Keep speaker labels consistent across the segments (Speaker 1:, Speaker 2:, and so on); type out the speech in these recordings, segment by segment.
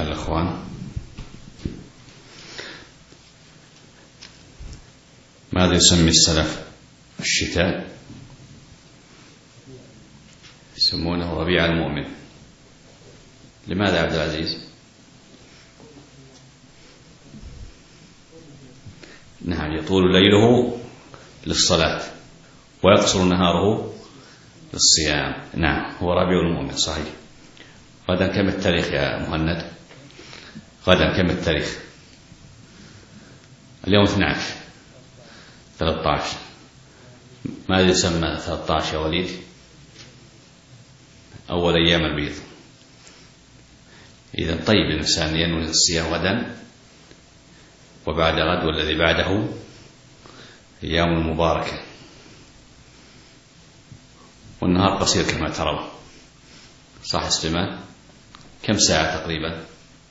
Speaker 1: يسأل الأخوان ماذا يسمي السلف الشتاء؟ يسمونه ربيع المؤمن. لماذا عبد العزيز؟ نعم، يطول ليله للصلاة ويقصر نهاره للصيام. نعم، هو ربيع المؤمن صحيح. غدا كم التاريخ يا مهند؟ غدا كم التاريخ؟ اليوم 12 13. ماذا يسمى 13 يا وليد؟ أول أيام البيض. إذن طيب الإنسان ينوي الصيام غدا وبعد غد والذي بعده أيام المباركة، والنهار قصير كما ترون. صح سليمان؟ كم ساعة تقريبا؟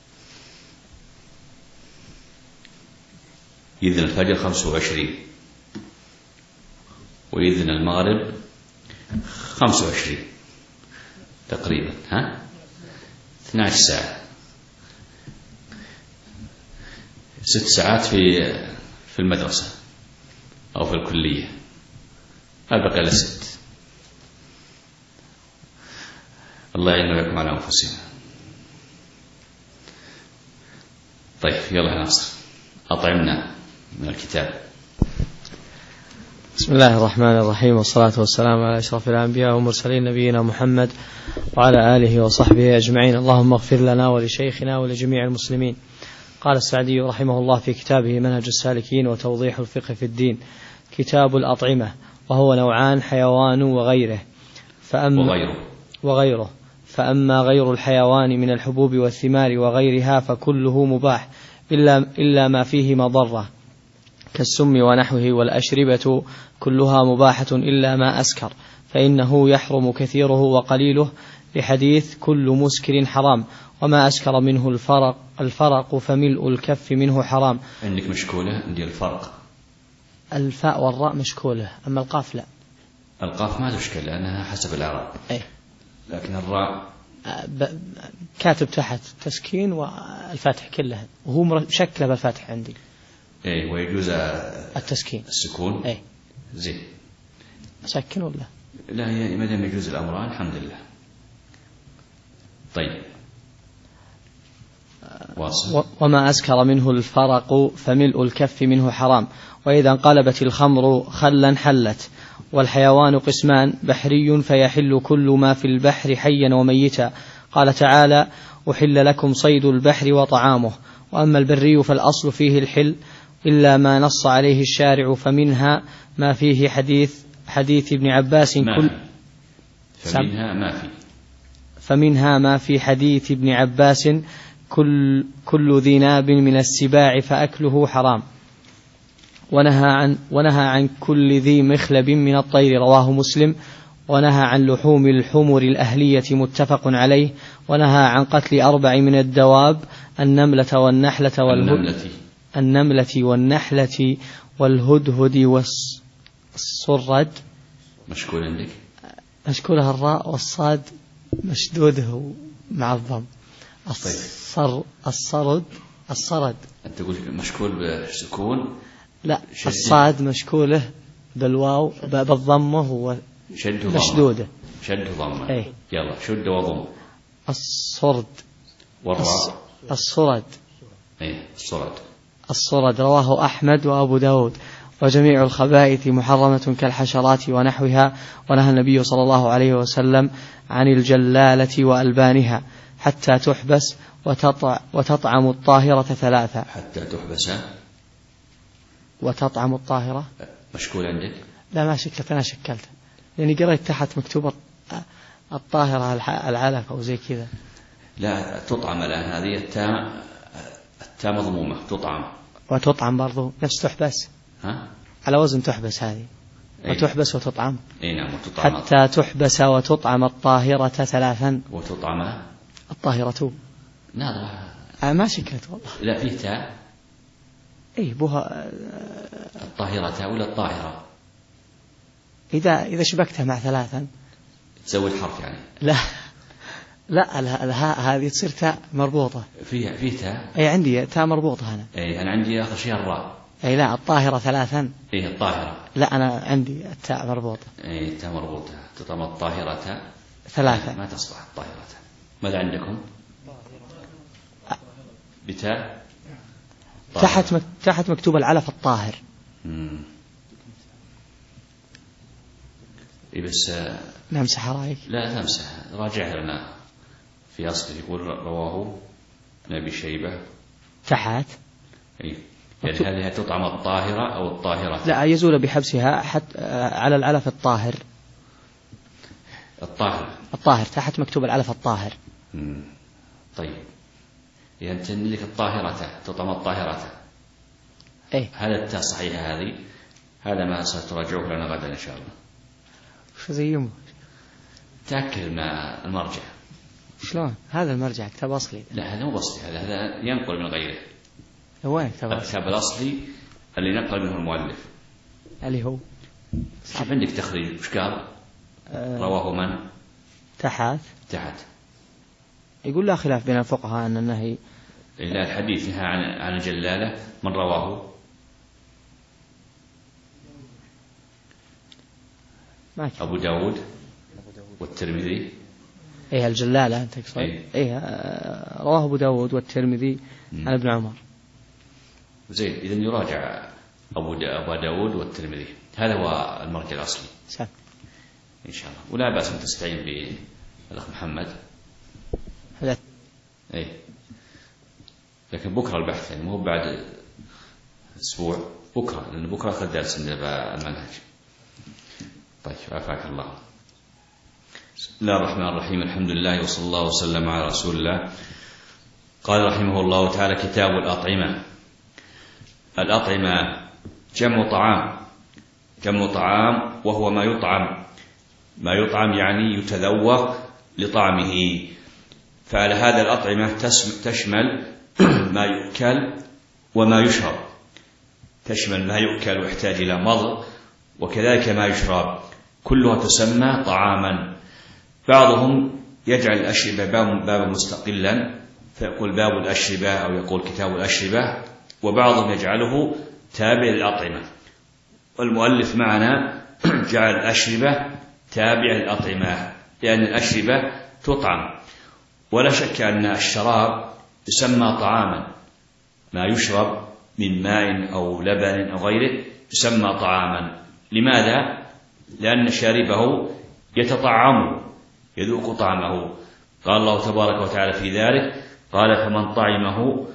Speaker 1: يذن الفجر 25 ويذن المغرب 25 تقريبا، 12 ساعة. 6 ساعات في المدرسة أو في الكلية، ما بقى إلا 6. الله يعيننا وياكم على أنفسنا. طيب يلا يا ناصر أطعمنا من الكتاب.
Speaker 2: بسم الله الرحمن الرحيم، والصلاة والسلام على أشرف الأنبياء والمرسلين نبينا محمد وعلى آله وصحبه أجمعين. اللهم اغفر لنا ولشيخنا ولجميع المسلمين. قال السعدي رحمه الله في كتابه منهج السالكين وتوضيح الفقه في الدين: كتاب الأطعمة، وهو نوعان: حيوان وغيره. فأما غير الحيوان من الحبوب والثمار وغيرها فكله مباح إلا ما فيه مضرة كالسم ونحوه، والأشربة كلها مباحة إلا ما أسكر فإنه يحرم كثيره وقليله، لحديث كل مسكر حرام، وما أسكر منه الفرق فملء الكف منه حرام.
Speaker 1: عندك مشكولة؟ عندي الفرق،
Speaker 2: الفاء والراء مشكولة، أما القاف لا.
Speaker 1: القاف ما تشكل لأنها حسب الإعراب، لكن الراء
Speaker 2: كاتب تحت تسكين والفاتح كلها، وهو مشكلة بالفاتح عندي.
Speaker 1: ويجوز
Speaker 2: التسكين
Speaker 1: السكون. زين
Speaker 2: أسكن ولا
Speaker 1: لا؟ هي ما دام يجوز الأمران الحمد لله. طيب واصل.
Speaker 2: وما أسكر منه الفرق فملء الكف منه حرام. وإذا انقلبت الخمر خلا حلت. والحيوان قسمان: بحري فيحل كل ما في البحر حيا وميتا. قال تعالى: أحل لكم صيد البحر وطعامه. وأما البري فالأصل فيه الحل إلا ما نص عليه الشارع، فمنها ما فيه حديث ابن عباس فمنها ما في حديث ابن عباس كل ذي ناب من السباع فأكله حرام. ونهى عن كل ذي مخلب من الطير، رواه مسلم. ونهى عن لحوم الحمر الأهلية، متفق عليه. ونهى عن قتل 4 من الدواب: النملة والهدهد والصرد.
Speaker 1: مشكول عندك؟
Speaker 2: مشكولها الراء والصاد مشدوده مع الضم. الصرد.
Speaker 1: أنت تقول مشكول بالسكون؟
Speaker 2: لا، الصاد مشكوله بالواو بالضمه ومشدوده.
Speaker 1: شد ضمه. يلا شد وضم.
Speaker 2: الصرد
Speaker 1: والراء
Speaker 2: الصرد رواه أحمد وأبو داود. وجميع الخبائث محرمة كالحشرات ونحوها. ونهى النبي صلى الله عليه وسلم عن الجلالة وألبانها حتى تحبس وتطعم الطاهرة 3.
Speaker 1: حتى تحبس
Speaker 2: وتطعم الطاهرة.
Speaker 1: مشكول عندك؟
Speaker 2: لا ما شكلت، أنا شكلت لأني قريت تحت مكتوب الطاهرة العلف أو زي كذا.
Speaker 1: لا تطعم، الآن هذه التاء مضمومة. وتطعم
Speaker 2: برضو نفس تحبس، على وزن تحبس هذه. وتحبس وتطعم.
Speaker 1: نعم، وتطعم
Speaker 2: حتى تحبس وتطعم الطاهرة 3.
Speaker 1: وتطعم
Speaker 2: الطاهرة.
Speaker 1: نعم
Speaker 2: ما شكلت والله.
Speaker 1: لا فيه تاء.
Speaker 2: بها
Speaker 1: الطاهرة ولا الطاهرة؟
Speaker 2: إذا شبكتها مع 3
Speaker 1: تزود حرف يعني.
Speaker 2: لا لا الهاء هذه تصير تاء مربوطة.
Speaker 1: فيه تاء.
Speaker 2: أي عندي تاء مربوطة هنا.
Speaker 1: أي أنا عندي آخر شيء الراء.
Speaker 2: أي لا الطاهرة 3.
Speaker 1: إيه الطاهرة.
Speaker 2: لا أنا عندي التاء مربوطة.
Speaker 1: أي التاء مربوطة تطعم الطاهرة
Speaker 2: 3.
Speaker 1: ما تصلح الطاهرة. ماذا عندكم؟ بتاء.
Speaker 2: تحت مكتوب العلف الطاهر.
Speaker 1: إيه بس
Speaker 2: نمسح رأيك؟
Speaker 1: لا تمسح، راجع لنا في أصل يقول رواه نبي شيبة
Speaker 2: تحت.
Speaker 1: إيه يعني هذه تطعم الطاهرة أو الطاهرة؟
Speaker 2: لا يزول بحبسها حتى على العلف الطاهر. الطاهر تحت مكتوب العلف الطاهر.
Speaker 1: طيب يعني لك الطاهرة تطعم الطاهرة.
Speaker 2: إيه
Speaker 1: هذا التاء صحيحة هذه، هذا ما ستراجعه لنا غدا إن شاء الله.
Speaker 2: شو زيهم؟
Speaker 1: تأكد من المرجع.
Speaker 2: شلون؟ هذا المرجع كتاب أصلي.
Speaker 1: لا هذا مو أصلي، هذا ينقل من غيره.
Speaker 2: وين كتاب أصلي؟
Speaker 1: الكتاب الأصلي اللي نقل منه المؤلف.
Speaker 2: اللي هو؟
Speaker 1: شوف عندك تخريج وش قال؟ رواه من؟
Speaker 2: تحت. يقول لا خلاف بين الفقهاء أن النهي.
Speaker 1: لا الحديث نهى عن الجلالة من رواه؟ أبو داود والترمذي.
Speaker 2: إيه الجلالة أنت تقصد؟ إيه رواه أبو داود والترمذي عن ابن عمر.
Speaker 1: زين إذن يراجع أبو داود والترمذي، هذا هو المرجع الأصلي.
Speaker 2: سهل
Speaker 1: إن شاء الله، ولا بأس أن تستعين بالأخ محمد.
Speaker 2: لا.
Speaker 1: إيه لكن بكرة البحث يعني مو بعد أسبوع، بكرة لأن بكرة أخذ درس من المنهج. طيب عافاك الله. بسم الله الرحمن الرحيم، الحمد لله وصلى الله وسلم على رسول الله. قال رحمه الله تعالى: كتاب الأطعمة. الأطعمة جمع طعام وهو ما يطعم يعني يتذوق لطعمه. فعلى هذا الأطعمة تشمل ما يؤكل وما يشرب، تشمل ما يؤكل ويحتاج إلى مضغ، وكذلك ما يشرب، كلها تسمى طعاما. بعضهم يجعل الأشربة بابا مستقلا فيقول باب الأشربة أو يقول كتاب الأشربة، وبعضهم يجعله تابع للأطعمة. والمؤلف معنا جعل الأشربة تابع للأطعمة لأن الأشربة تطعم، ولا شك أن الشراب يسمى طعاما، ما يشرب من ماء أو لبن أو غيره يسمى طعاما. لماذا؟ لأن شاربه يتطعم يذوق طعمه. قال الله تبارك وتعالى في ذلك: قال فمن طعمه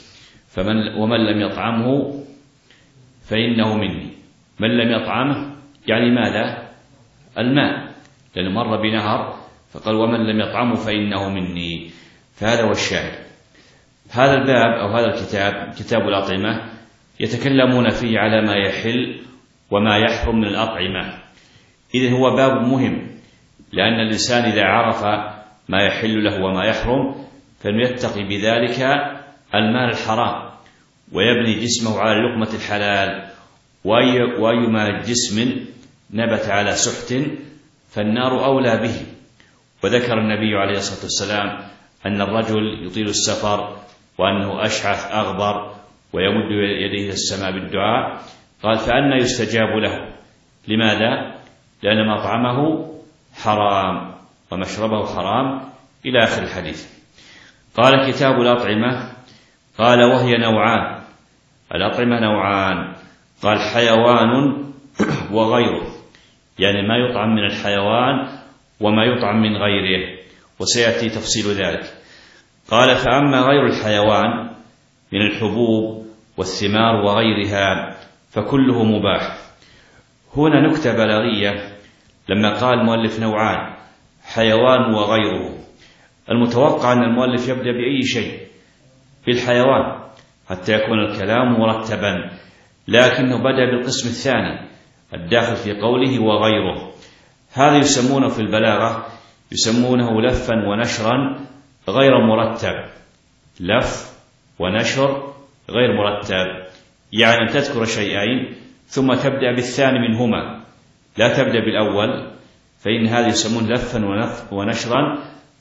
Speaker 1: ومن لم يطعمه فإنه مني. من لم يطعمه يعني ماذا؟ الماء، لأنه مر بنهر فقال ومن لم يطعمه فإنه مني. فهذا هو الشاهد. هذا الباب أو هذا الكتاب كتاب الأطعمة يتكلمون فيه على ما يحل وما يحرم من الأطعمة. إذن هو باب مهم، لأن الإنسان إذا عرف ما يحل له وما يحرم فإنه يتقي بذلك المال الحرام ويبني جسمه على لقمة الحلال. وأيما جسم نبت على سحت فالنار أولى به. وذكر النبي عليه الصلاة والسلام أن الرجل يطيل السفر وأنه أشعث أغبر ويمد يديه إلى السماء بالدعاء، قال فأنى يستجاب له. لماذا؟ لأن مطعمه حرام ومشربه حرام إلى آخر الحديث. قال كتاب الأطعمة، قال وهي نوعان. الأطعمة نوعان، قال حيوان وغيره، يعني ما يطعم من الحيوان وما يطعم من غيره، وسيأتي تفصيل ذلك. قال فأما غير الحيوان من الحبوب والثمار وغيرها فكله مباح. هنا نكتة بلاغية لما قال المؤلف نوعان حيوان وغيره. المتوقع أن المؤلف يبدأ بأي شيء بالحيوان حتى يكون الكلام مرتبا، لكنه بدأ بالقسم الثاني الداخل في قوله وغيره. هذا يسمونه في البلاغة يسمونه لفا ونشرا غير مرتب. لف ونشر غير مرتب، يعني أن تذكر شيئين ثم تبدأ بالثاني منهما، لا تبدأ بالأول، فإن هذا يسمون لفا ونشرا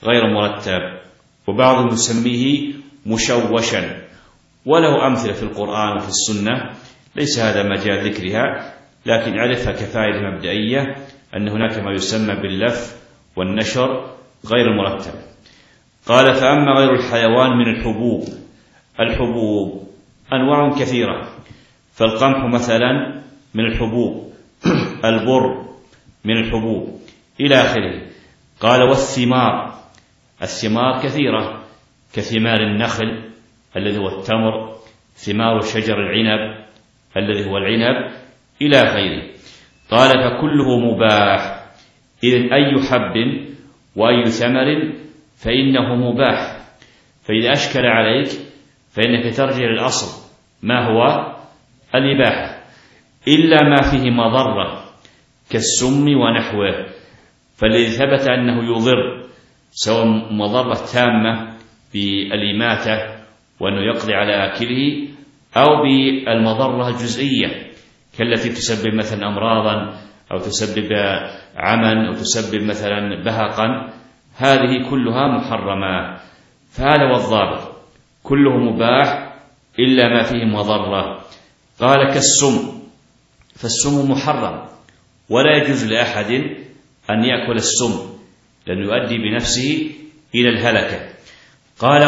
Speaker 1: غير مرتب، وبعضهم يسميه مشوشا، وله أمثلة في القرآن وفي السنة، ليس هذا مجال ذكرها، لكن أعرفها كفائدة مبدئية أن هناك ما يسمى باللف والنشر غير المرتب. قال: فأما غير الحيوان من الحبوب، الحبوب أنواع كثيرة، فالقمح مثلا من الحبوب، البر من الحبوب إلى آخره. قال: والثمار، الثمار كثيرة، كثمار النخل الذي هو التمر، ثمار شجر العنب الذي هو العنب إلى آخره. قال: فكله مباح، إذن أي حب وأي ثمر فإنه مباح. فإذا أشكل عليك فإنك ترجع للأصل، ما هو الإباحة، إلا ما فيه مضرة كالسم ونحوه، فالذي ثبت أنه يضر، سواء مضرة تامة بالإماتة وأنه يقضي على آكله، أو بالمضرة الجزئية كالتي تسبب مثلا أمراضا، أو تسبب عما، أو تسبب مثلا بهقا، هذه كلها محرمة. فهذا هو الضابط، كله مباح إلا ما فيه مضرة. قال: كالسم، فالسم محرم، ولا يجوز لأحد أن يأكل السم لأنه يؤدي بنفسه إلى الهلكة. قال: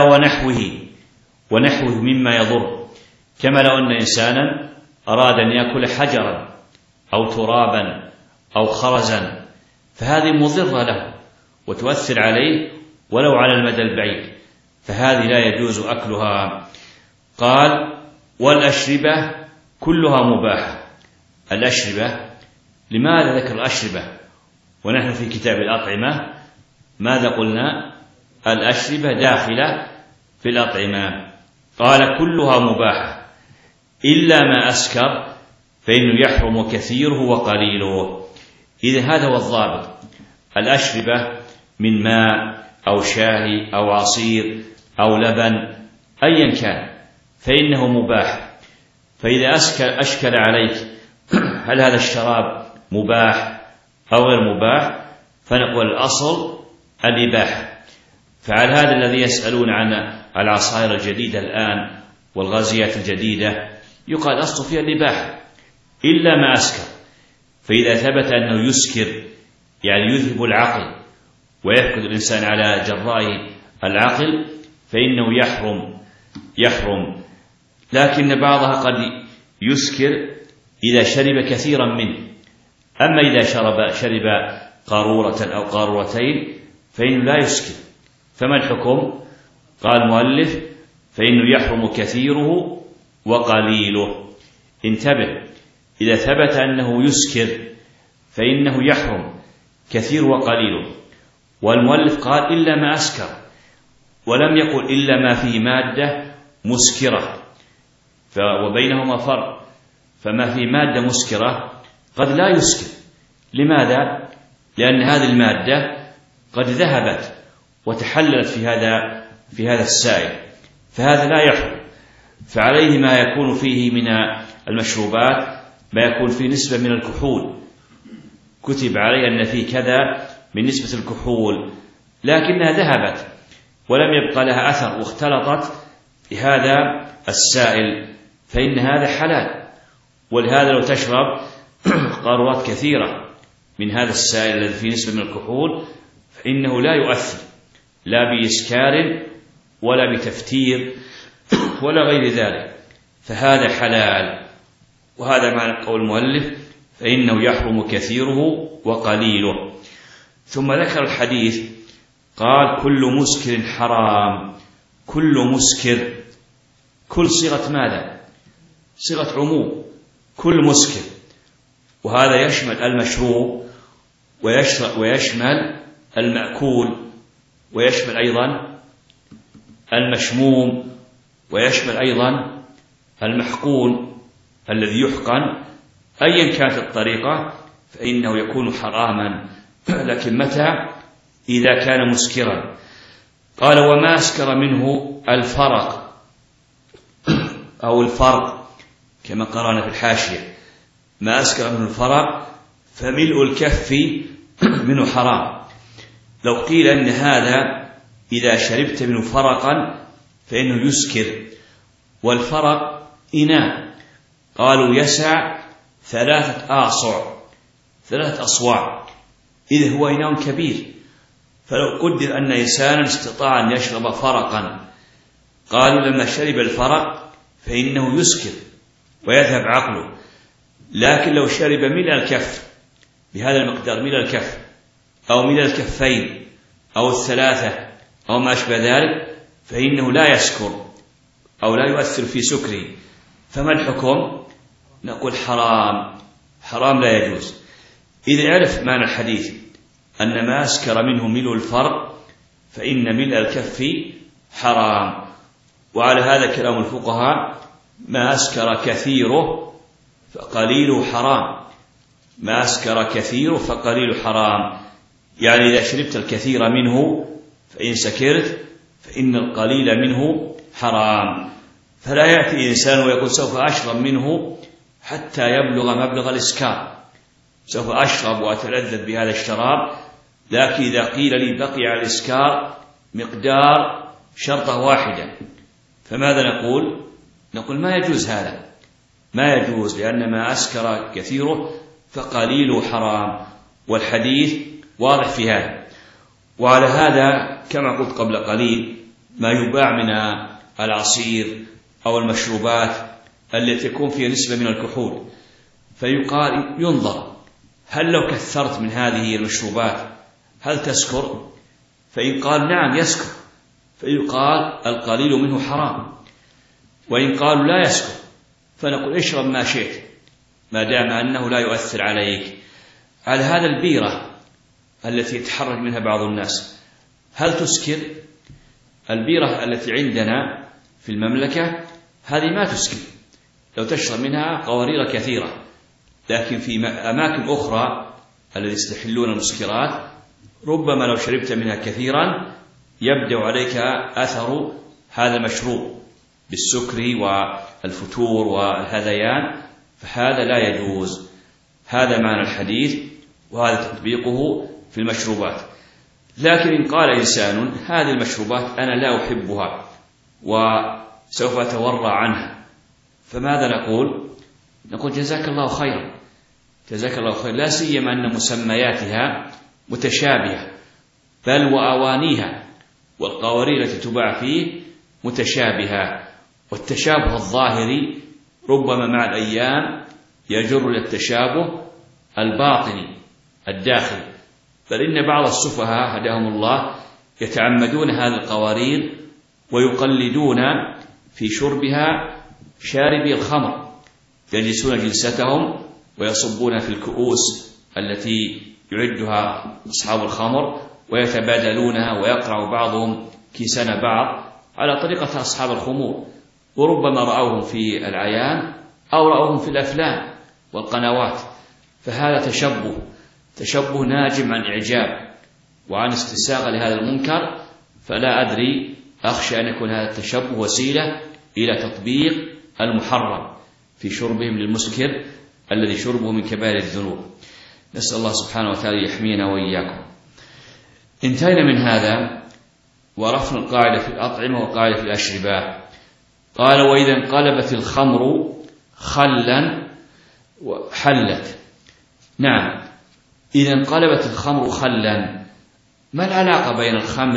Speaker 1: ونحوه مما يضر، كما لو أن إنسانا أراد أن يأكل حجرا أو ترابا أو خرزا، فهذه مضرة له وتؤثر عليه ولو على المدى البعيد، فهذه لا يجوز أكلها. قال: والأشربة كلها مباحة. الأشربة، لماذا ذكر الأشربة ونحن في كتاب الأطعمة؟ ماذا قلنا؟ الأشربة داخلة في الأطعمة. قال: كلها مباحة إلا ما أسكر فإنه يحرم كثيره وقليله. إذا هذا هو الضابط، الأشربة من ماء أو شاي أو عصير أو لبن أيا كان فإنه مباح. فإذا أشكل عليك هل هذا الشراب مباح أو غير مباح، فنقول الأصل الإباحة. فعلى هذا الذي يسألون عن العصائر الجديدة الآن والغازيات الجديدة، يقال أصل فيها الإباحة إلا ما أسكر. فإذا ثبت أنه يسكر، يعني يذهب العقل ويفقد الإنسان على جراء العقل، فإنه يحرم. لكن بعضها قد يسكر إذا شرب كثيرا منه، أما إذا شرب قارورة أو قارورتين فإنه لا يسكر. فما الحكم؟ قال المؤلف: فإنه يحرم كثيره وقليله. انتبه، إذا ثبت أنه يسكر فإنه يحرم كثير وقليله، والمؤلف قال إلا ما أسكر، ولم يقل إلا ما فيه مادة مسكرة، وبينهما فرق. فما فيه مادة مسكرة قد لا يسكر. لماذا؟ لأن هذه المادة قد ذهبت وتحللت في هذا السائل، فهذا لا يحرم. فعليه ما يكون فيه من المشروبات ما يكون فيه نسبة من الكحول، كتب عليه أن فيه كذا من نسبة الكحول، لكنها ذهبت ولم يبقى لها أثر واختلطت بهذا السائل، فإن هذا حلال. ولهذا لو تشرب قارورات كثيرة من هذا السائل الذي فيه نسبة من الكحول فإنه لا يؤثر لا بإسكار ولا بتفتير ولا غير ذلك، فهذا حلال. وهذا معنى قول المؤلف: فإنه يحرم كثيره وقليله. ثم ذكر الحديث، قال: كل مسكر حرام. كل مسكر، كل صيغة ماذا؟ صيغة عموم، كل مسكر، وهذا يشمل المشروب ويشمل المأكول، ويشمل أيضا المشموم، ويشمل أيضا المحقون الذي يحقن. أيا كانت الطريقة فإنه يكون حراما، لكن متى؟ إذا كان مسكرا. قال: وما أسكر منه الفرق أو الفرق، كما قرأنا في الحاشية، ما أسكر منه الفرق فملء الكف منه حرام. لو قيل أن هذا إذا شربت منه فرقا فإنه يسكر، والفرق إناء، قالوا يسع 3 أصواع، إذا هو إناء كبير. فلو قدر أن إنسانا استطاع أن يشرب فرقا، قالوا لما شرب الفرق فإنه يسكر ويذهب عقله. لكن لو شرب ملء الكف بهذا المقدار، ملء الكف أو ملء الكفين أو 3 أو ما أشبه ذلك، فإنه لا يسكر أو لا يؤثر في سكره. فما الحكم؟ نقول حرام لا يجوز. إذا عرف معنى الحديث أن ما أسكر منه ملء الفرق فإن ملء الكف حرام. وعلى هذا كلام الفقهاء: ما أسكر كثيره فقليله حرام، ما أسكر كثيره فقليله حرام. يعني إذا شربت الكثير منه فإن سكرت فإن القليل منه حرام. فلا يأتي إنسان ويقول سوف أشرب منه حتى يبلغ مبلغ الإسكار، سوف أشرب وأتلذذ بهذا الشراب، لكن إذا قيل لي بقي على الإسكار مقدار شرطة واحدة، فماذا نقول؟ نقول ما يجوز هذا، ما يجوز، لأن ما أسكر كثيره فقليله حرام، والحديث واضح في هذا. وعلى هذا كما قلت قبل قليل ما يباع من العصير أو المشروبات التي تكون فيها نسبة من الكحول، فيقال ينظر هل لو كثرت من هذه المشروبات هل تسكر؟ فإن قال نعم يسكر فيقال القليل منه حرام، وإن قالوا لا يسكر فنقول اشرب ما شئت ما دام أنه لا يؤثر عليك. على هذا البيرة التي يتحرج منها بعض الناس هل تسكر؟ البيرة التي عندنا في المملكة هذه ما تسكر، لو تشرب منها قوارير كثيرة، لكن في أماكن أخرى الذي يستحلون المسكرات ربما لو شربت منها كثيرا يبدأ عليك أثر هذا المشروب بالسكر والفتور والهذيان، فهذا لا يجوز. هذا معنى الحديث وهذا تطبيقه في المشروبات. لكن إن قال إنسان هذه المشروبات أنا لا أحبها وسوف أتورع عنها، فماذا نقول؟ نقول جزاك الله خيرا، جزاك الله خيرا، لا سيما أن مسمياتها متشابهة، بل وأوانيها والقوارير التي تباع فيه متشابهة، والتشابه الظاهري ربما مع الأيام يجر للتشابه الباطني الداخلي. بل إن بعض السفهاء هداهم الله يتعمدون هذه القوارير ويقلدون في شربها شاربي الخمر، يجلسون جلستهم ويصبون في الكؤوس التي يعدها أصحاب الخمر ويتبادلونها، ويقرع بعضهم كيسان بعض على طريقة أصحاب الخمور، وربما رأوهم في العيان أو رأوهم في الأفلام والقنوات. فهذا تشبه ناجم عن إعجاب وعن استساغة لهذا المنكر، فلا أدري، أخشى أن يكون هذا التشبه وسيلة إلى تطبيق المحرم في شربهم للمسكر الذي شربه من كبائر الذنوب. نسأل الله سبحانه وتعالى يحمينا وإياكم. انتهينا من هذا وعرفنا القاعدة في الأطعمة وقاعدة في الأشربة. قال: وإذا انقلبت الخمر خلا حلت. نعم، إذا انقلبت الخمر خلا، ما العلاقة بين الخمر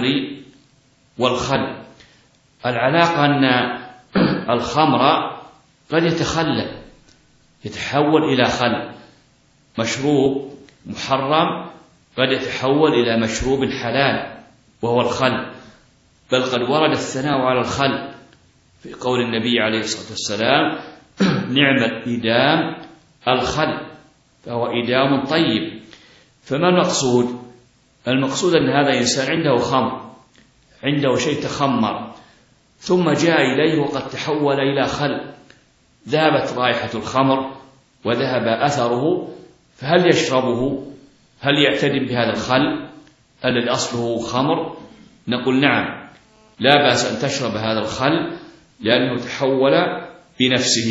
Speaker 1: والخل؟ العلاقة أن الخمر قد يتخلل، يتحول إلى خل، مشروب محرم قد يتحول إلى مشروب حلال وهو الخل. بل قد ورد الثناء على الخل في قول النبي عليه الصلاة والسلام: نعم الإدام الخل، فهو إدام طيب. فما المقصود؟ المقصود أن هذا إنسان عنده خمر، عنده شيء تخمر، ثم جاء إليه وقد تحول إلى خل، ذهبت رائحة الخمر وذهب أثره، فهل يشربه؟ هل يعتدم بهذا الخل الذي أصله خمر؟ نقول نعم، لا بأس أن تشرب هذا الخل لأنه تحول بنفسه.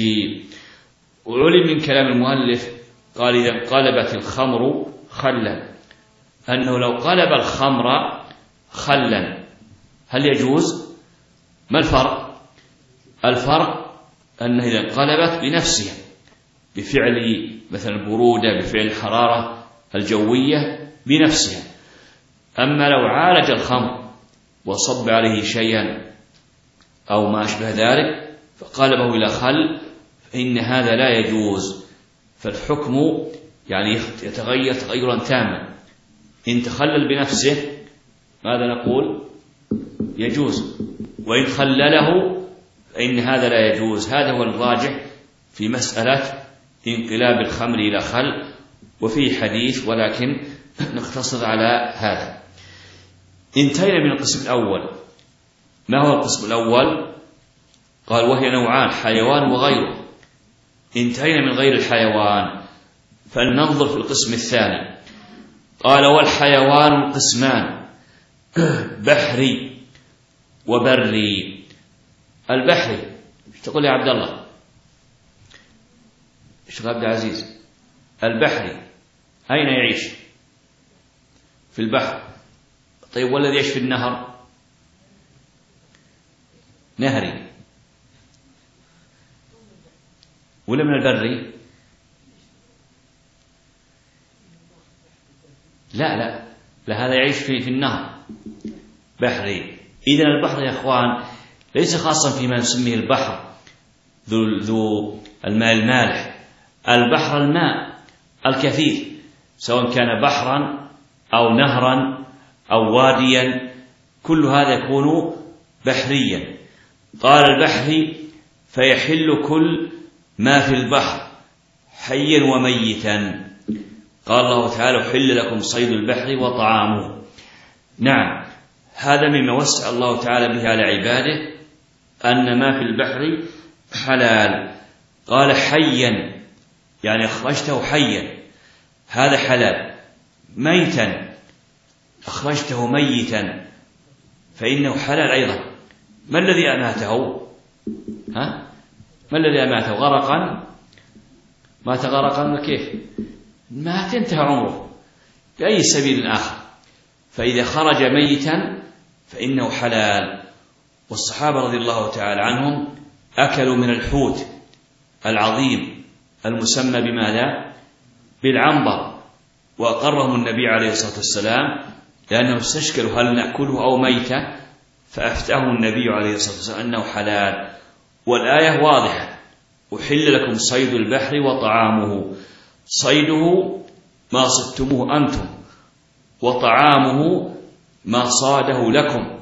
Speaker 1: وعلم من كلام المؤلف قال: إذا انقلبت الخمر خلا، أنه لو قلب الخمر خلا هل يجوز؟ ما الفرق؟ الفرق أنها إذا انقلبت بنفسها بفعل مثلا البرودة، بفعل الحرارة الجوية بنفسها. أما لو عالج الخمر وصب عليه شيئا أو ما أشبه ذلك فقلبه إلى خل فإن هذا لا يجوز. فالحكم يعني يتغير تغيرا تاما. إن تخلل بنفسه ماذا نقول؟ يجوز، وإن خلله فإن هذا لا يجوز. هذا هو الراجح في مسألة انقلاب الخمر إلى خل، وفيه حديث ولكن نقتصر على هذا. انتهينا من القسم الأول. ما هو القسم الأول؟ قال وهي نوعان، حيوان وغيره. انتهينا من غير الحيوان، فلننظر في القسم الثاني. قال والحيوان قسمان، بحري وبري. البحري ايش تقول يا عبد الله؟ الشيخ عبد العزيز، البحري أين يعيش؟ في البحر. طيب والذي يعيش في النهر؟ نهري. ولا من البري؟ لا هذا يعيش في النهر، بحري. إذن البحر يا أخوان ليس خاصا فيما نسميه البحر ذو الماء المالح. البحر الماء الكثير، سواء كان بحرا أو نهرا أو واديا، كل هذا يكون بحريا. قال البحري فيحل كل ما في البحر حيا وميتا. قال الله تعالى حل لكم صيد البحر وطعامه. نعم، هذا مما وسع الله تعالى به على عباده، أن ما في البحر حلال. قال حيا يعني أخرجته حيا، هذا حلال. ميتا أخرجته ميتا فإنه حلال أيضا. ما الذي أماته؟ ما الذي أماته؟ غرقا؟ مات غرقا كيف؟ مات انتهى عمره بأي سبيل آخر. فإذا خرج ميتا فإنه حلال. والصحابة رضي الله تعالى عنهم أكلوا من الحوت العظيم المسمى بماذا؟ بالعنبر، وأقرهم النبي عليه الصلاة والسلام لأنهم استشكلوا هل نأكله أو ميتة، فأفتاهم النبي عليه الصلاة والسلام أنه حلال. والآية واضحة: أحل لكم صيد البحر وطعامه. صيده ما صدتموه أنتم، وطعامه ما صاده لكم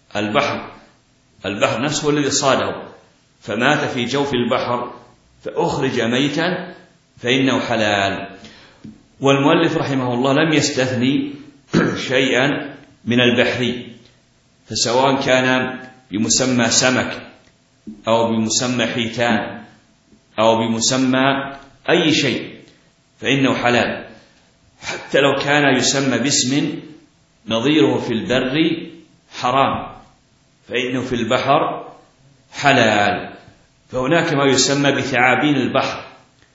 Speaker 1: البحر نفسه الذي صاده، فمات في جوف البحر فأخرج ميتا فإنه حلال. والمؤلف رحمه الله لم يستثني شيئا من البحري، فسواء كان بمسمى سمك أو بمسمى حيتان أو بمسمى أي شيء فإنه حلال، حتى لو كان يسمى باسم نظيره في البر حرام فإنه في البحر حلال. فهناك ما يسمى بثعابين البحر.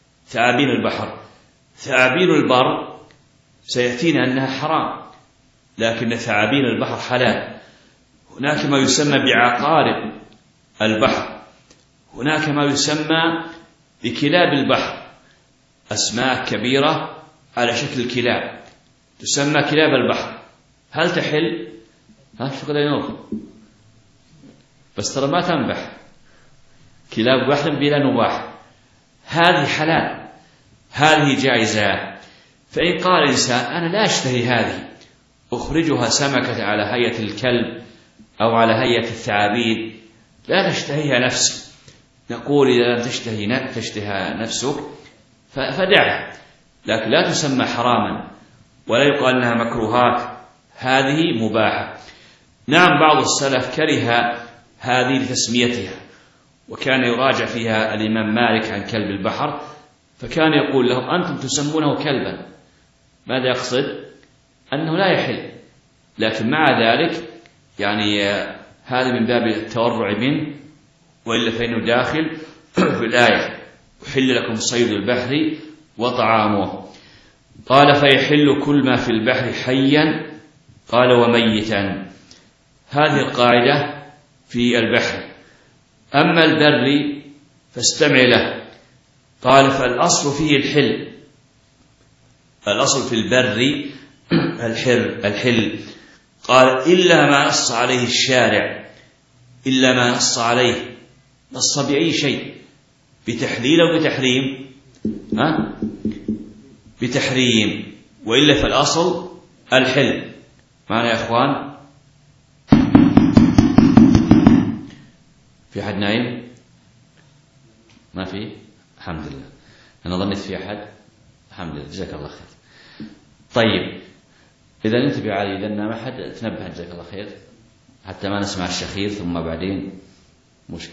Speaker 1: ثعابين البر سيأتينا أنها حرام، لكن ثعابين البحر حلال. هناك ما يسمى بعقارب البحر. هناك ما يسمى بكلاب البحر، أسماك كبيرة على شكل كلاب تسمى كلاب البحر. هل تحل؟ شو كذا ينور؟ بس ترى ما تنبح، كلاب بحر بلا نباح. هذه حلال، هذه جائزة. فإن قال الإنسان أنا لا أشتهي هذه، أخرجها سمكة على هيئة الكلب أو على هيئة الثعابين، لا تشتهيها نفسي، نقول إذا لم تشتهي نفسك فدعها، لكن لا تسمى حراما ولا يقال أنها مكروهات، هذه مباحة. نعم، بعض السلف كره هذه لتسميتها، وكان يراجع فيها الإمام مالك عن كلب البحر، فكان يقول لهم أنتم تسمونه كلبا. ماذا يقصد؟ أنه لا يحل، لكن مع ذلك يعني هذا من باب التورع منه، وإلا فإنه داخل في الآية: أحل لكم صيد البحر وطعامه. قال فيحل كل ما في البحر حيا، قال وميتا. هذه القاعدة في البحر. أما البر فاستمع له. قال فالأصل فيه الحل، الأصل في البر الحل. قال إلا ما نص عليه الشارع، إلا ما نص عليه، نص بأي شيء، بتحليل أو بتحريم، بتحريم، وإلا فالأصل الحل. معنا يا أخوان؟ في أحد نايم؟ ما في؟ الحمد لله. أنا ظنيت في أحد. الحمد لله، جزاك الله خير. طيب، إذا انتبه علي، إذا نام أحد تنبه، جزاك الله خير، حتى ما نسمع الشخير ثم بعدين مشكل.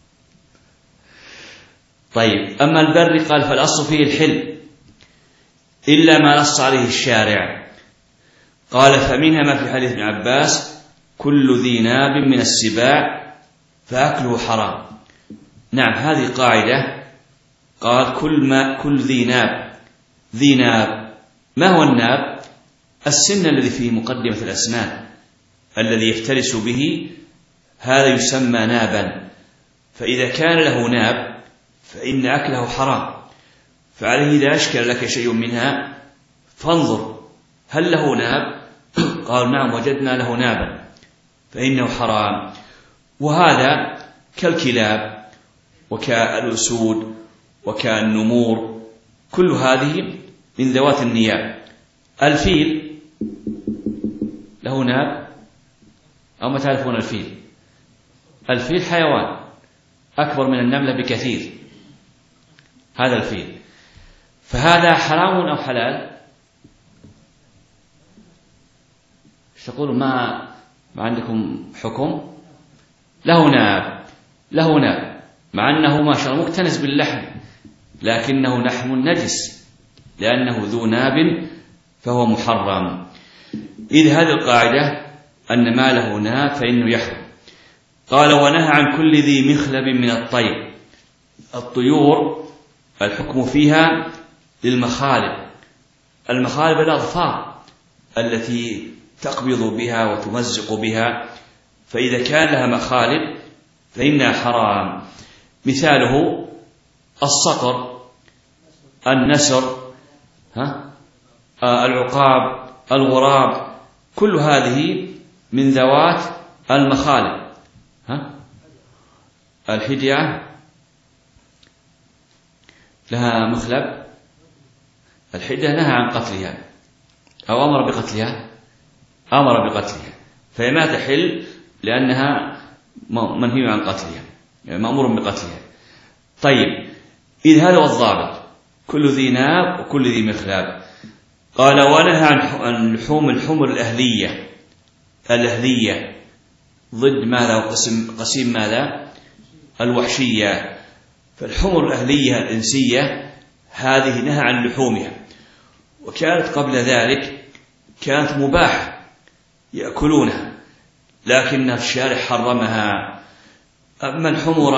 Speaker 1: طيب، أما البر قال فالأصل فيه الحل إلا ما نص عليه الشارع. قال فمنها ما في حديث ابن عباس كل ذي ناب من السباع فأكله حرام. نعم، هذه قاعدة. قال كل ذي ناب. ذي ناب، ما هو الناب؟ السن الذي فيه مقدمة الأسنان الذي يفترس به، هذا يسمى نابا. فإذا كان له ناب فإن أكله حرام. فعليه إذا أشكل لك شيء منها فانظر هل له ناب؟ قال نعم وجدنا له نابا، فإنه حرام. وهذا كالكلاب وكالأسود وكالنمور، كل هذه من ذوات النياب. الفيل له ناب أو ما تعرفون الفيل؟ الفيل حيوان أكبر من النملة بكثير، هذا الفيل. فهذا حرام أو حلال؟ تقولوا ما عندكم حكم؟ له ناب، له ناب، مع أنه ما شاء الله مكتنس باللحم، لكنه لحم نجس لأنه ذو ناب فهو محرم. إذ هذه القاعدة أن ما له ناب فإنه يحرم. قال ونهى عن كل ذي مخلب من الطير. الطيور الحكم فيها للمخالب. المخالب الأظفار التي تقبض بها وتمزق بها، فإذا كان لها مخالب فإنها حرام. مثاله الصقر، النسر، العقاب، الغراب، كل هذه من ذوات المخالب. الحدية لها مخلب، الحدية نهى عن قتلها أو أمر بقتلها، أمر بقتلها، فهي ما تحل لأنها منهي عن قتلها، يعني مأمور بقتلها. طيب، إذ هذا هو الضابط، كل ذي ناب وكل ذي مخلب. قال ونهى عن لحوم الحمر الأهلية. الأهلية ضد ماذا وقسيم ماذا؟ الوحشية. فالحمر الأهلية الإنسية هذه نهى عن لحومها، وكانت قبل ذلك كانت مباحة يأكلونها، لكن الشارع حرمها. أما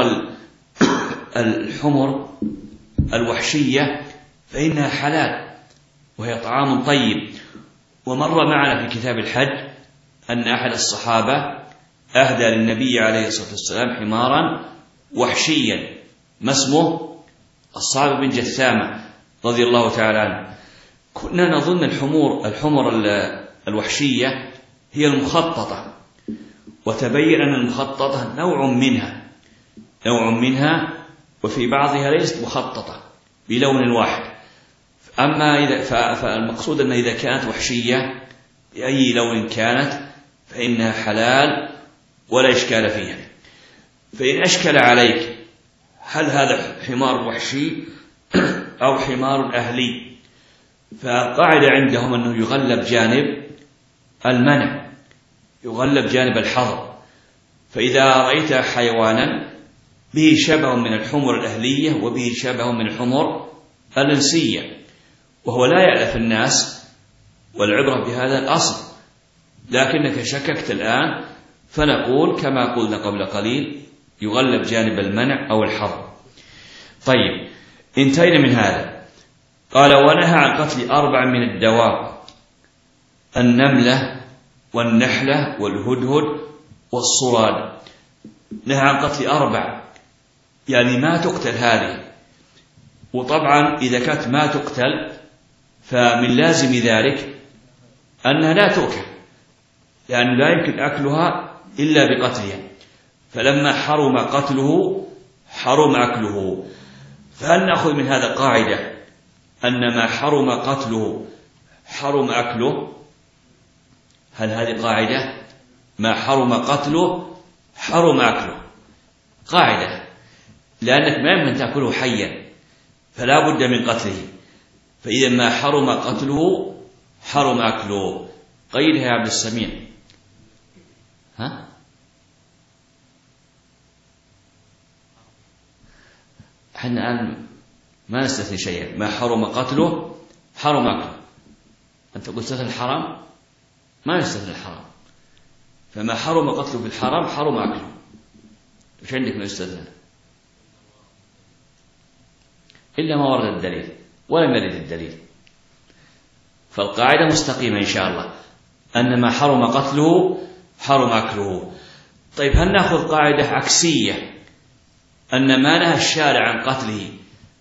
Speaker 1: الحمر الوحشية فإنها حلال وهي طعام طيب. ومر معنا في كتاب الحج أن أحد الصحابة أهدى للنبي عليه الصلاة والسلام حمارا وحشيا، ما اسمه؟ الصعب بن جثامة رضي الله تعالى عنه. كنا نظن الحمر الوحشية هي المخططة، وتبين أن المخططة نوع منها وفي بعضها ليست مخططة بلون واحد. أما فالمقصود أن إذا كانت وحشية بأي لون كانت فإنها حلال ولا إشكال فيها. فإن أشكل عليك هل هذا حمار وحشي أو حمار أهلي، فقاعدة عندهم أنه يغلب جانب المنع، يغلب جانب الحظر. فإذا رأيت حيوانا به شبه من الحمر الأهلية وبه شبه من الحمر الإنسية وهو لا يعرف الناس، والعبرة بهذا الأصل، لكنك شككت الآن، فنقول كما قلنا قبل قليل يغلب جانب المنع أو الحظر. طيب، انتهينا من هذا. قال ونهى عن قتل 4 من الدواب: النملة والنحلة والهدهد والصراد. نهى عن قتل 4، يعني ما تقتل هذه. وطبعا إذا كانت ما تقتل فمن لازم ذلك أنها لا تؤكل، لأنه لا يمكن أكلها إلا بقتلها، فلما حرم قتله حرم أكله. فهل نأخذ من هذا قاعدة أن ما حرم قتله حرم أكله؟ هل هذه قاعدة؟ ما حرم قتله حرم أكله قاعدة، لأنك ما يمكن تأكله حيا فلا بد من قتله، فإذا ما حرم قتله حرم أكله. قيدها يا عبد السميع. ها؟ احنا الآن ما نستثني شيئا، ما حرم قتله حرم أكله. أنت قلت استثنى الحرام، ما يستثني الحرام، فما حرم قتله في الحرام حرم أكله. وش عندك من استثناء؟ إلا ما ورد الدليل ولم يرد الدليل. فالقاعدة مستقيمة إن شاء الله أن ما حرم قتله حرم أكله. طيب هل نأخذ قاعدة عكسية أن ما نهى الشارع عن قتله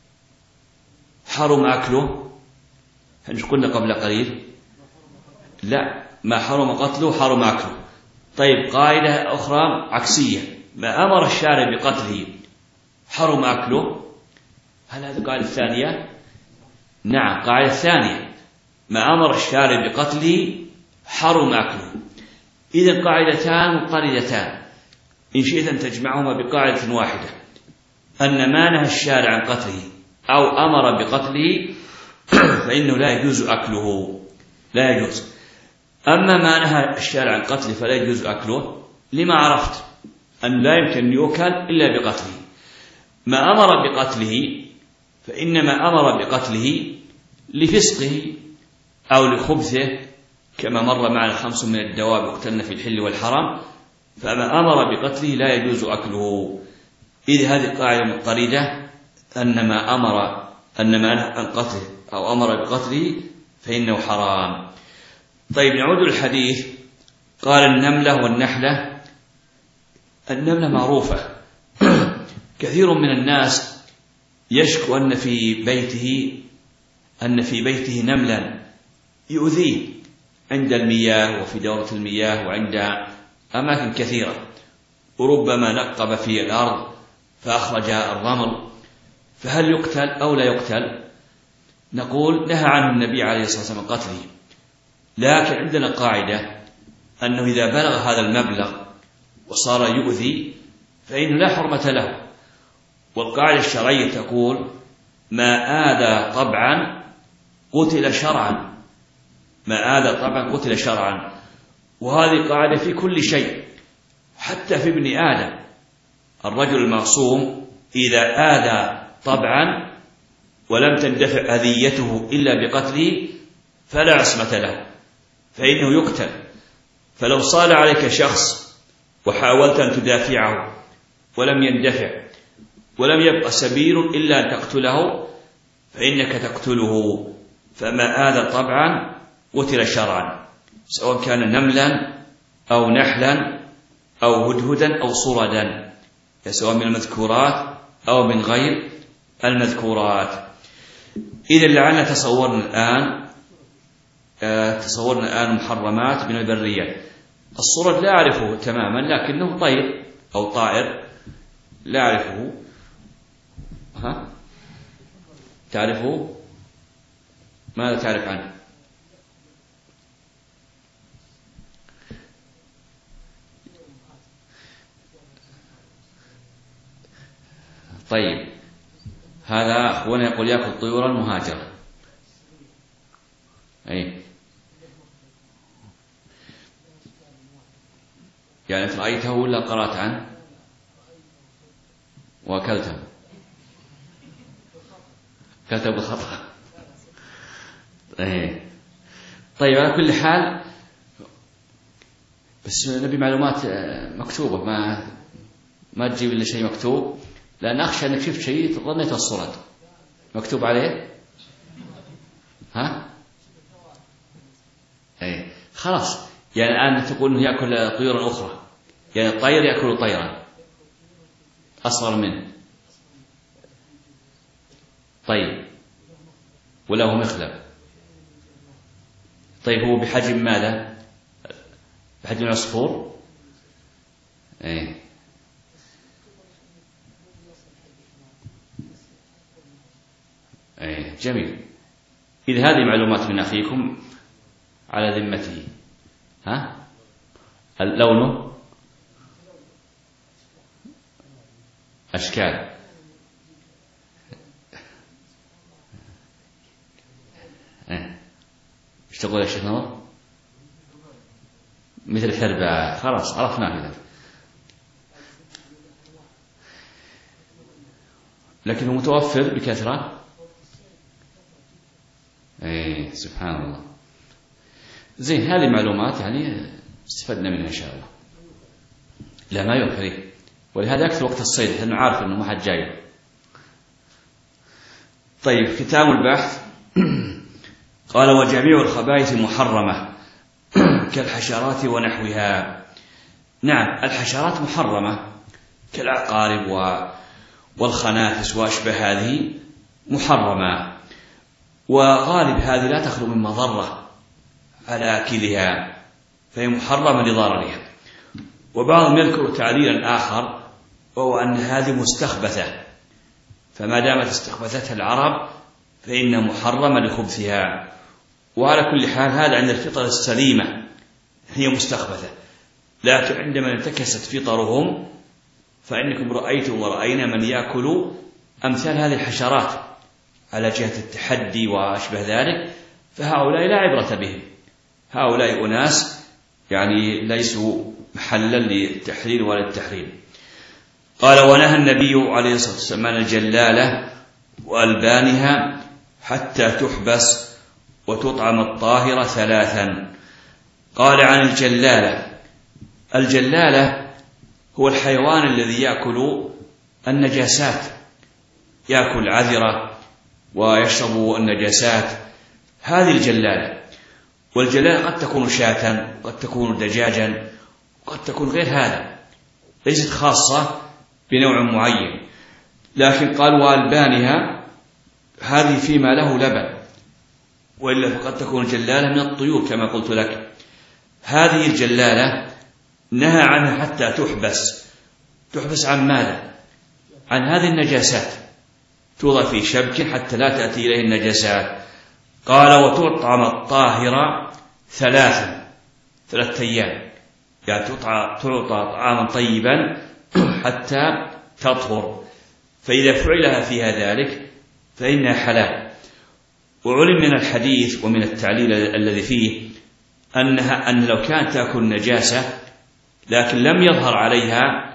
Speaker 1: حرم أكله؟ هل قلنا قبل قليل لا، ما حرم قتله حرم أكله. طيب قاعدة أخرى عكسية، ما أمر الشارع بقتله حرم أكله. هل هذه القاعدة الثانية؟ نعم، قاعدة ثانية، ما أمر الشارع بقتله حرم أكله. إذن قاعدتان مضطردتان، إن شئت أن تجمعهما بقاعدة واحدة، أن ما نهى الشارع عن قتله أو أمر بقتله فإنه لا يجوز أكله، لا يجوز. أما ما نهى الشارع عن قتله فلا يجوز أكله، لما عرفت أن لا يمكن أن يؤكل إلا بقتله. ما أمر بقتله فإنما أمر بقتله لفسقه أو لخبثه، كما مر معنا 5 من الدواب يقتلن في الحل والحرام، فما أمر بقتله لا يجوز أكله. إذ هذه قاعدة مضطردة، أن ما نهى عن قتله أو أمر بقتله فإنه حرام. طيب نعود للحديث. قال النملة والنحلة. النملة معروفة، كثير من الناس يشكو أن في بيته نملا يؤذيه عند المياه وفي دورة المياه وعند أماكن كثيرة، وربما نقب في الأرض فأخرج الرمل، فهل يقتل أو لا يقتل؟ نقول نهى عنه النبي عليه الصلاة والسلام قتله، لكن عندنا قاعدة أنه إذا بلغ هذا المبلغ وصار يؤذي فإنه لا حرمة له. والقاعدة الشرعية تقول ما آذى طبعا قتل شرعا، ما آذى طبعا قتل شرعا. وهذه قاعدة في كل شيء، حتى في ابن آدم. الرجل المعصوم إذا آذى طبعا ولم تندفع أذيته إلا بقتله فلا عصمة له، فإنه يقتل. فلو صال عليك شخص وحاولت أن تدافعه ولم يندفع ولم يبقى سبيل إلا أن تقتله فإنك تقتله. فما آذى طبعا قتل شرعا، سواء كان نملا أو نحلا أو هدهدا أو صردا، سواء من المذكورات أو من غير المذكورات. إذا لعلنا تصورنا الآن محرمات من البرية. الصرد لا أعرفه تماما، لكنه طير أو طائر لا أعرفه. تعرفه؟ ماذا تعرف عنه؟ طيب، هذا أخونا يقول يأكل طيورا مهاجرة. أي يعني أنت رأيته ولا قرأت عنه وأكلته؟ أكلته بالخطأ. طيب على كل حال، بس نبي معلومات مكتوبة، ما تجيب إلا شيء مكتوب، لأن أخشى أنك شفت شيء ظنيته الصورة مكتوب عليه. خلاص، يعني الآن تقول أنه يأكل طيورا أخرى، يعني الطير يأكل طيرا أصغر منه. طيب وله مخلب. طيب هو بحجم ماذا؟ بحجم العصفور؟ ايه ايه جميل. إذا هذه معلومات من أخيكم على ذمته. ها لونه أشكال. ايش تقول يا شيخ نور؟ مثل حربة. خلاص عرفنا كذا. لكنه متوفر بكثرة. ايه سبحان الله. زين هذه معلومات يعني استفدنا منها إن شاء الله. لا ما يؤكل. ولهذا أكثر وقت الصيد لأنه عارف أنه ما حد جاي. طيب ختام البحث. قال وجميع الخبائث محرمة كالحشرات ونحوها. نعم الحشرات محرمة كالعقارب والخنافس وأشبه هذه محرمة، وغالب هذه لا تخلو من مضرة على آكلها فهي محرمة لضررها. وبعضهم يذكر تعليلا آخر وهو أن هذه مستخبثة، فما دامت استخبثتها العرب فإنها محرمة لخبثها. وعلى كل حال هذا عند الفطر السليمة هي مستخبثة، لكن عندما انتكست فطرهم فإنكم رأيتم ورأينا من يأكل أمثال هذه الحشرات على جهة التحدي وأشبه ذلك، فهؤلاء لا عبرة بهم. هؤلاء أناس يعني ليسوا محلا للتحليل ولا التحريم. قال ونهى النبي عليه الصلاة والسلام عن الجلالة وألبانها حتى تحبس وتطعم الطاهرة 3. قال عن الجلالة. الجلالة هو الحيوان الذي يأكل النجاسات، يأكل عذرة ويشرب النجاسات، هذه الجلالة. والجلالة قد تكون شاة قد تكون دجاجا قد تكون غير هذا، ليست خاصة بنوع معين. لكن قال وألبانها هذه فيما له لبن، وإلا فقد تكون جلالة من الطيور كما قلت لك. هذه الجلالة نهى عنها حتى تحبس. تحبس عن ماذا؟ عن هذه النجاسات، توضع في شبك حتى لا تأتي إليه النجاسات. قال وتطعم الطاهرة 3 أيام، يعني تعطى طعاما طيبا حتى تطهر، فإذا فعلها فيها ذلك فإنها حلال. وعلم من الحديث ومن التعليل الذي فيه أن لو كانت تأكل نجاسة لكن لم يظهر عليها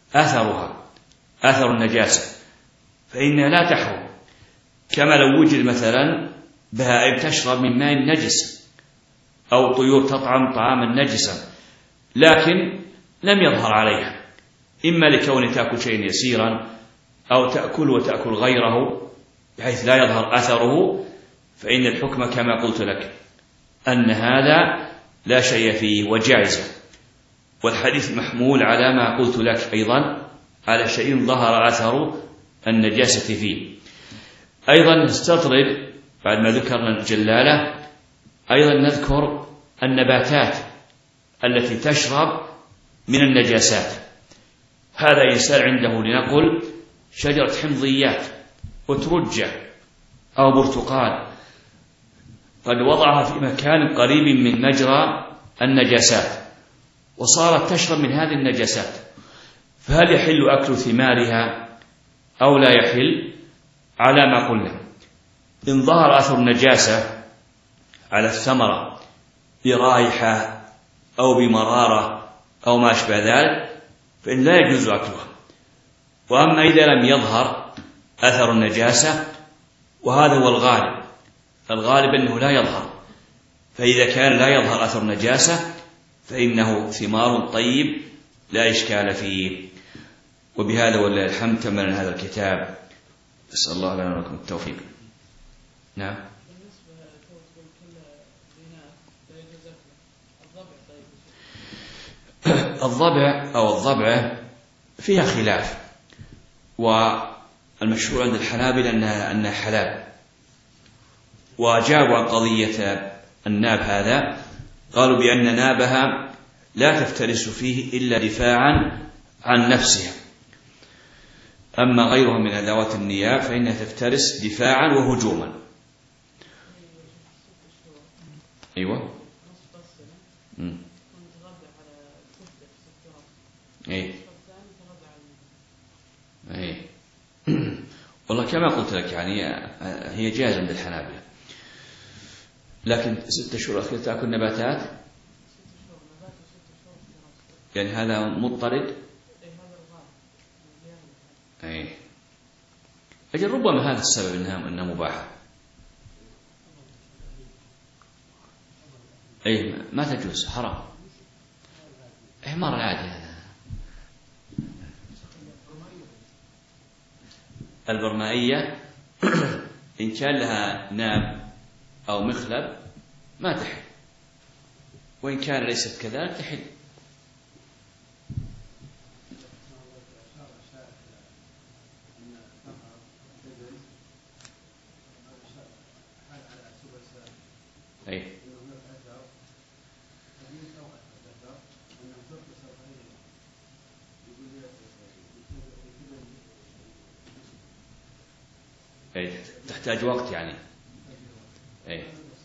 Speaker 1: أثر النجاسة فإنها لا تحرم، كما لو وجد مثلا بهائم تشرب من ماء نجس أو طيور تطعم طعاما نجسا لكن لم يظهر عليها، إما لكون تأكل شيء يسيرا أو تأكل غيره بحيث لا يظهر أثره، فإن الحكم كما قلت لك أن هذا لا شيء فيه وجائز. والحديث محمول على ما قلت لك أيضا على شيء ظهر أثر النجاسة فيه. أيضا نستطرد بعد ما ذكرنا الجلالة أيضا نذكر النباتات التي تشرب من النجاسات. هذا إنسان عنده لنقل شجرة حمضيات وترجة أو برتقال قد وضعها في مكان قريب من مجرى النجاسات وصارت تشرب من هذه النجاسات، فهل يحل أكل ثمارها أو لا يحل؟ على ما قلنا، إن ظهر أثر النجاسة على الثمرة برائحة أو بمرارة أو ما أشبه ذلك فإن لا يجوز أكلها. وأما إذا لم يظهر أثر النجاسة، وهذا هو الغالب أنه لا يظهر، فإذا كان لا يظهر أثر النجاسة فإنه ثمار طيب لا إشكال فيه. وبهذا ولله الحمد تمنا هذا الكتاب، أسأل الله لنا ولكم التوفيق. نعم. الضبع أو الضبعة فيها خلاف، والمشهور عند الحنابلة أنها حلال، وجابوا عن قضية الناب هذا، قالوا بأن نابها لا تفترس فيه إلا دفاعا عن نفسها، أما غيرها من أدوات النياب فإنها تفترس دفاعا وهجوما. أيوة. أي والله كما قلت لك يعني هي جائزة عند الحنابلة، لكن 6 شهور أخيرا تأكل نباتات، يعني هذا مضطرد. أي أجل ربما هذا السبب أنها مباحة. أي ما تجوز، حرام، حمار العادي هذا. البرمائية إن كان لها ناب أو مخلب ما تحل، وإن كان ليست كذلك تحل. أي تحتاج وقت يعني. أي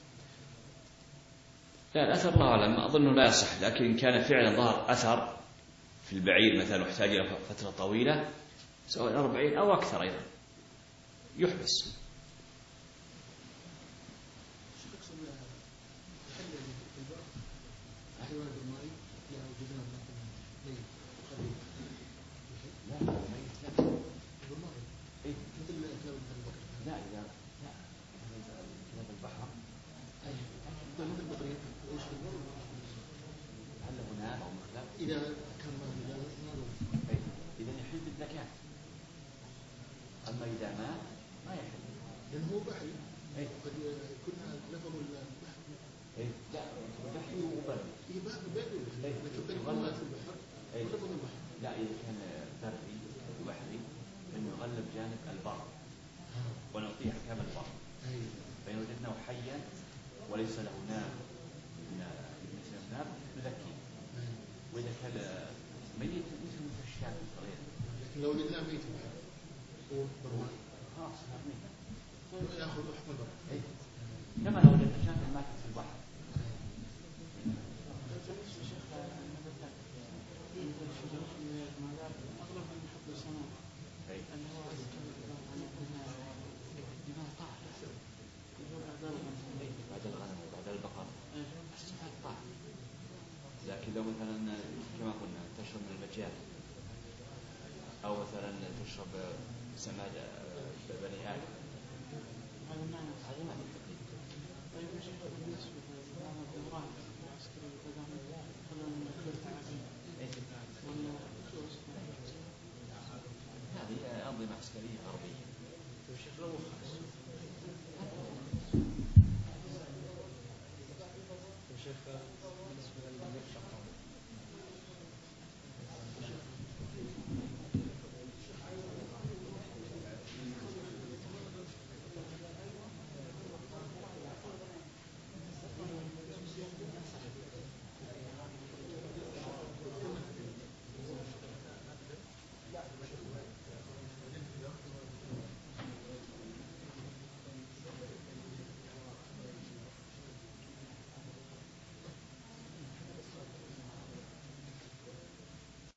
Speaker 1: لا، الأثر الله أعلم، أظنه لا يصح، لكن إن كان فعلا ظهر أثر في البعير مثلا واحتاج إلى فترة طويلة سواء 40 أو أكثر أيضا يحبس. إذا يحل بالذكاء، أما إذا ما يحل لأنه هو بحري. قد يكون لفظ البحر. لا، بحري وبري. يغلب في البحر ولفظ البحر. لا، إذا كان بري وبحري إنه يغلب جانب البر، ونعطيه أحكام البر. فإن وجدناه حيا وليس له ناب مثل الناب نذكيه، وإذا كان ميت مثل الشاة الصغير. لكن لو وجدناه ميت هو برمائي خلاص ميت يأخذ حكم البر. كما لو وجدنا شاة ماتت في البحر. أغلب المحدثين أنه بعد الغنم وبعد البقر طاعة. لكن لو مثلا كما قلنا تشرب من المجال، أو مثلا تشرب سماد بني آدم، هذا معنى التقليد. طيب يا شيخ، بالنسبة للدورات العسكرية هذه أنظمة عسكرية غربية